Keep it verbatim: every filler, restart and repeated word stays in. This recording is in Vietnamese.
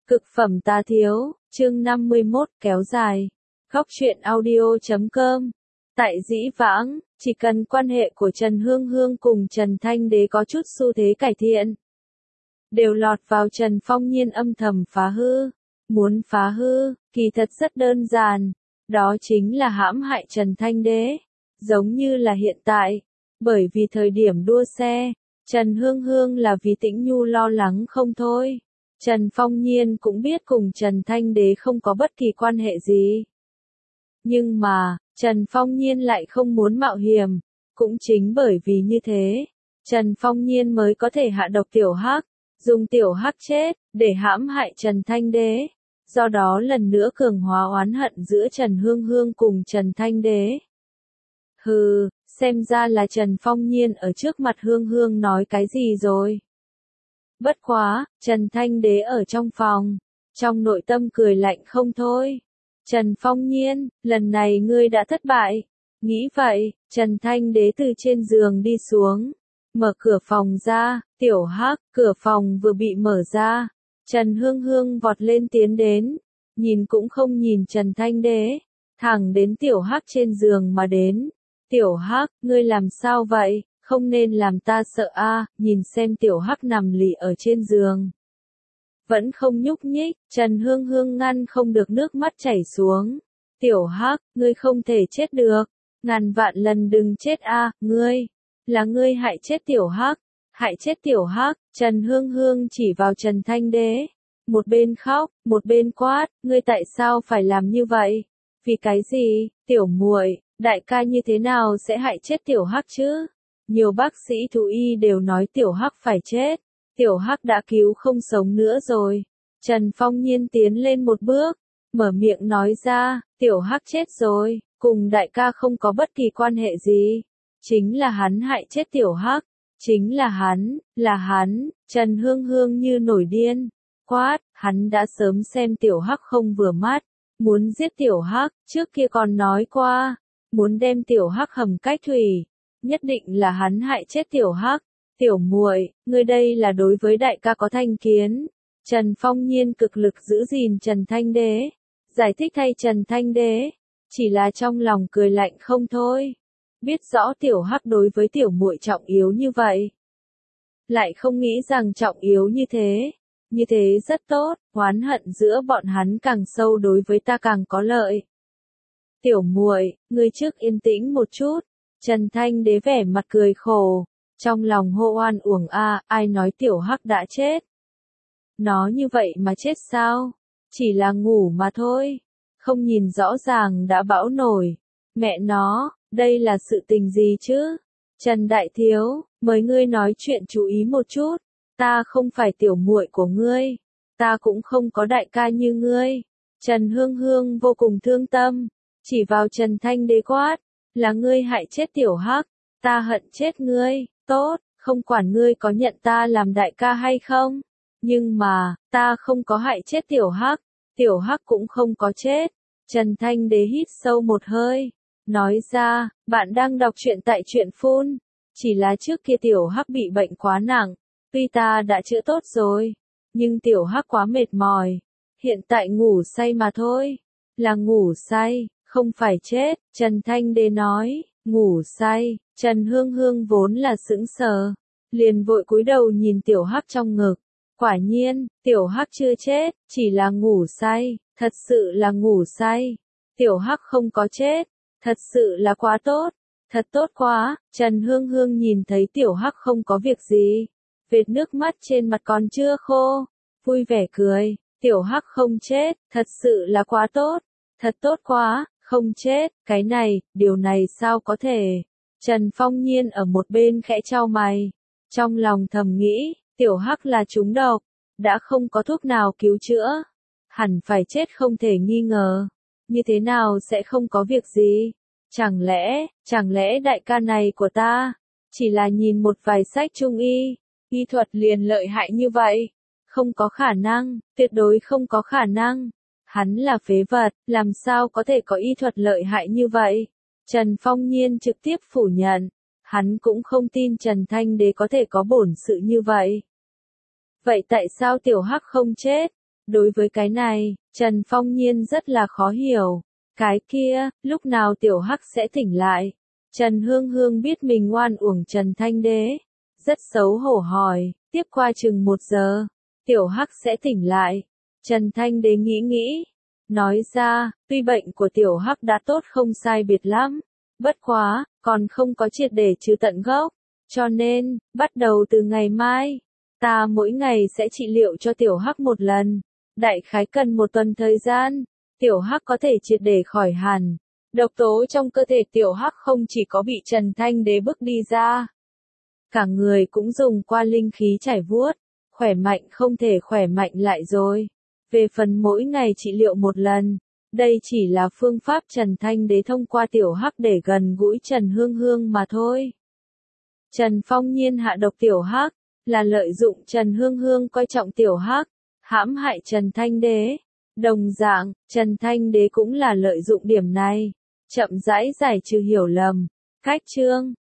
Cực phẩm tá thiếu, chương năm mươi mốt kéo dài. Góc truyện audio chấm com. Tại dĩ vãng, chỉ cần quan hệ của Trần Hương Hương cùng Trần Thanh Đế có chút xu thế cải thiện, đều lọt vào Trần Phong Nhiên âm thầm phá hư. Muốn phá hư, kỳ thật rất đơn giản, đó chính là hãm hại Trần Thanh Đế. Giống như là hiện tại, bởi vì thời điểm đua xe, Trần Hương Hương là vì Tĩnh Nhu lo lắng không thôi. Trần Phong Nhiên cũng biết cùng Trần Thanh Đế không có bất kỳ quan hệ gì. Nhưng mà, Trần Phong Nhiên lại không muốn mạo hiểm. Cũng chính bởi vì như thế, Trần Phong Nhiên mới có thể hạ độc Tiểu Hắc, dùng Tiểu Hắc chết, để hãm hại Trần Thanh Đế. Do đó lần nữa cường hóa oán hận giữa Trần Hương Hương cùng Trần Thanh Đế. Hừ, xem ra là Trần Phong Nhiên ở trước mặt Hương Hương nói cái gì rồi. Bất quá, Trần Thanh Đế ở trong phòng, trong nội tâm cười lạnh không thôi. Trần Phong Nhiên, lần này ngươi đã thất bại. Nghĩ vậy, Trần Thanh Đế từ trên giường đi xuống, mở cửa phòng ra. Tiểu Hắc, cửa phòng vừa bị mở ra, Trần Hương Hương vọt lên tiến đến, nhìn cũng không nhìn Trần Thanh Đế, thẳng đến Tiểu Hắc trên giường mà đến. Tiểu Hắc, ngươi làm sao vậy? Không nên làm ta sợ a. À, nhìn xem Tiểu Hắc nằm lì ở trên giường, vẫn không nhúc nhích, Trần Hương Hương ngăn không được nước mắt chảy xuống. Tiểu Hắc, ngươi không thể chết được, ngàn vạn lần đừng chết a. À, ngươi, là ngươi hại chết Tiểu Hắc, hại chết Tiểu Hắc. Trần Hương Hương chỉ vào Trần Thanh Đế, một bên khóc, một bên quát, ngươi tại sao phải làm như vậy? Vì cái gì? Tiểu muội, đại ca như thế nào sẽ hại chết Tiểu Hắc chứ? Nhiều bác sĩ thú y đều nói Tiểu Hắc phải chết. Tiểu Hắc đã cứu không sống nữa rồi. Trần Phong Nhiên tiến lên một bước, mở miệng nói ra, Tiểu Hắc chết rồi, cùng đại ca không có bất kỳ quan hệ gì. Chính là hắn hại chết Tiểu Hắc. Chính là hắn, là hắn. Trần Hương Hương như nổi điên, quát, hắn đã sớm xem Tiểu Hắc không vừa mắt, muốn giết Tiểu Hắc, trước kia còn nói qua, muốn đem Tiểu Hắc hầm cách thủy. Nhất định là hắn hại chết Tiểu Hắc. Tiểu muội, ngươi đây là đối với đại ca có thành kiến. Trần Phong Nhiên cực lực giữ gìn Trần Thanh Đế, giải thích thay Trần Thanh Đế, chỉ là trong lòng cười lạnh không thôi. Biết rõ Tiểu Hắc đối với tiểu muội trọng yếu như vậy, lại không nghĩ rằng trọng yếu như thế. Như thế rất tốt, oán hận giữa bọn hắn càng sâu đối với ta càng có lợi. Tiểu muội, ngươi trước yên tĩnh một chút. Trần Thanh Đế vẻ mặt cười khổ, trong lòng hô oan uổng a, ai nói Tiểu Hắc đã chết? Nó như vậy mà chết sao? Chỉ là ngủ mà thôi, không nhìn rõ ràng đã bão nổi. Mẹ nó, đây là sự tình gì chứ? Trần Đại Thiếu, mời ngươi nói chuyện chú ý một chút, ta không phải tiểu muội của ngươi, ta cũng không có đại ca như ngươi. Trần Hương Hương vô cùng thương tâm, chỉ vào Trần Thanh Đế quát, là ngươi hại chết Tiểu Hắc, ta hận chết ngươi. Tốt, không quản ngươi có nhận ta làm đại ca hay không, nhưng mà, ta không có hại chết Tiểu Hắc, Tiểu Hắc cũng không có chết. Trần Thanh Đế hít sâu một hơi, nói ra, bạn đang đọc truyện tại truyện phun, chỉ là trước kia Tiểu Hắc bị bệnh quá nặng, tuy ta đã chữa tốt rồi, nhưng Tiểu Hắc quá mệt mỏi, hiện tại ngủ say mà thôi. Là ngủ say, không phải chết. Trần Thanh Đế nói, ngủ say. Trần Hương Hương vốn là sững sờ, liền vội cúi đầu nhìn Tiểu Hắc trong ngực. Quả nhiên, Tiểu Hắc chưa chết, chỉ là ngủ say, thật sự là ngủ say. Tiểu Hắc không có chết, thật sự là quá tốt, thật tốt quá. Trần Hương Hương nhìn thấy Tiểu Hắc không có việc gì, vệt nước mắt trên mặt còn chưa khô, vui vẻ cười, Tiểu Hắc không chết, thật sự là quá tốt, thật tốt quá, không chết, cái này, điều này sao có thể? Trần Phong Nhiên ở một bên khẽ chau mày, trong lòng thầm nghĩ, Tiểu Hắc là trúng độc, đã không có thuốc nào cứu chữa, hẳn phải chết không thể nghi ngờ, như thế nào sẽ không có việc gì? Chẳng lẽ, chẳng lẽ đại ca này của ta, chỉ là nhìn một vài sách trung y, y thuật liền lợi hại như vậy? Không có khả năng, tuyệt đối không có khả năng, hắn là phế vật, làm sao có thể có y thuật lợi hại như vậy? Trần Phong Nhiên trực tiếp phủ nhận, hắn cũng không tin Trần Thanh Đế có thể có bổn sự như vậy. Vậy tại sao Tiểu Hắc không chết? Đối với cái này, Trần Phong Nhiên rất là khó hiểu. Cái kia, lúc nào tiểu hắc sẽ tỉnh lại? Trần Hương Hương biết mình oan uổng Trần Thanh Đế. Rất xấu hổ hỏi, tiếp qua chừng một giờ, tiểu hắc sẽ tỉnh lại. Trần Thanh Đế nghĩ nghĩ, nói ra, tuy bệnh của tiểu hắc đã tốt không sai biệt lắm, bất quá, còn không có triệt để trừ tận gốc, cho nên, bắt đầu từ ngày mai, ta mỗi ngày sẽ trị liệu cho tiểu hắc một lần, đại khái cần một tuần thời gian, tiểu hắc có thể triệt để khỏi hẳn. Độc tố trong cơ thể tiểu hắc không chỉ có bị Trần Thanh Đế bức đi ra, cả người cũng dùng qua linh khí trải vuốt, khỏe mạnh không thể khỏe mạnh lại rồi. Về phần mỗi ngày trị liệu một lần, đây chỉ là phương pháp Trần Thanh Đế thông qua tiểu hắc để gần gũi Trần Hương Hương mà thôi. Trần Phong Nhiên hạ độc tiểu hắc, là lợi dụng Trần Hương Hương coi trọng tiểu hắc, hãm hại Trần Thanh Đế. Đồng dạng, Trần Thanh Đế cũng là lợi dụng điểm này, chậm rãi giải trừ hiểu lầm. Cách chương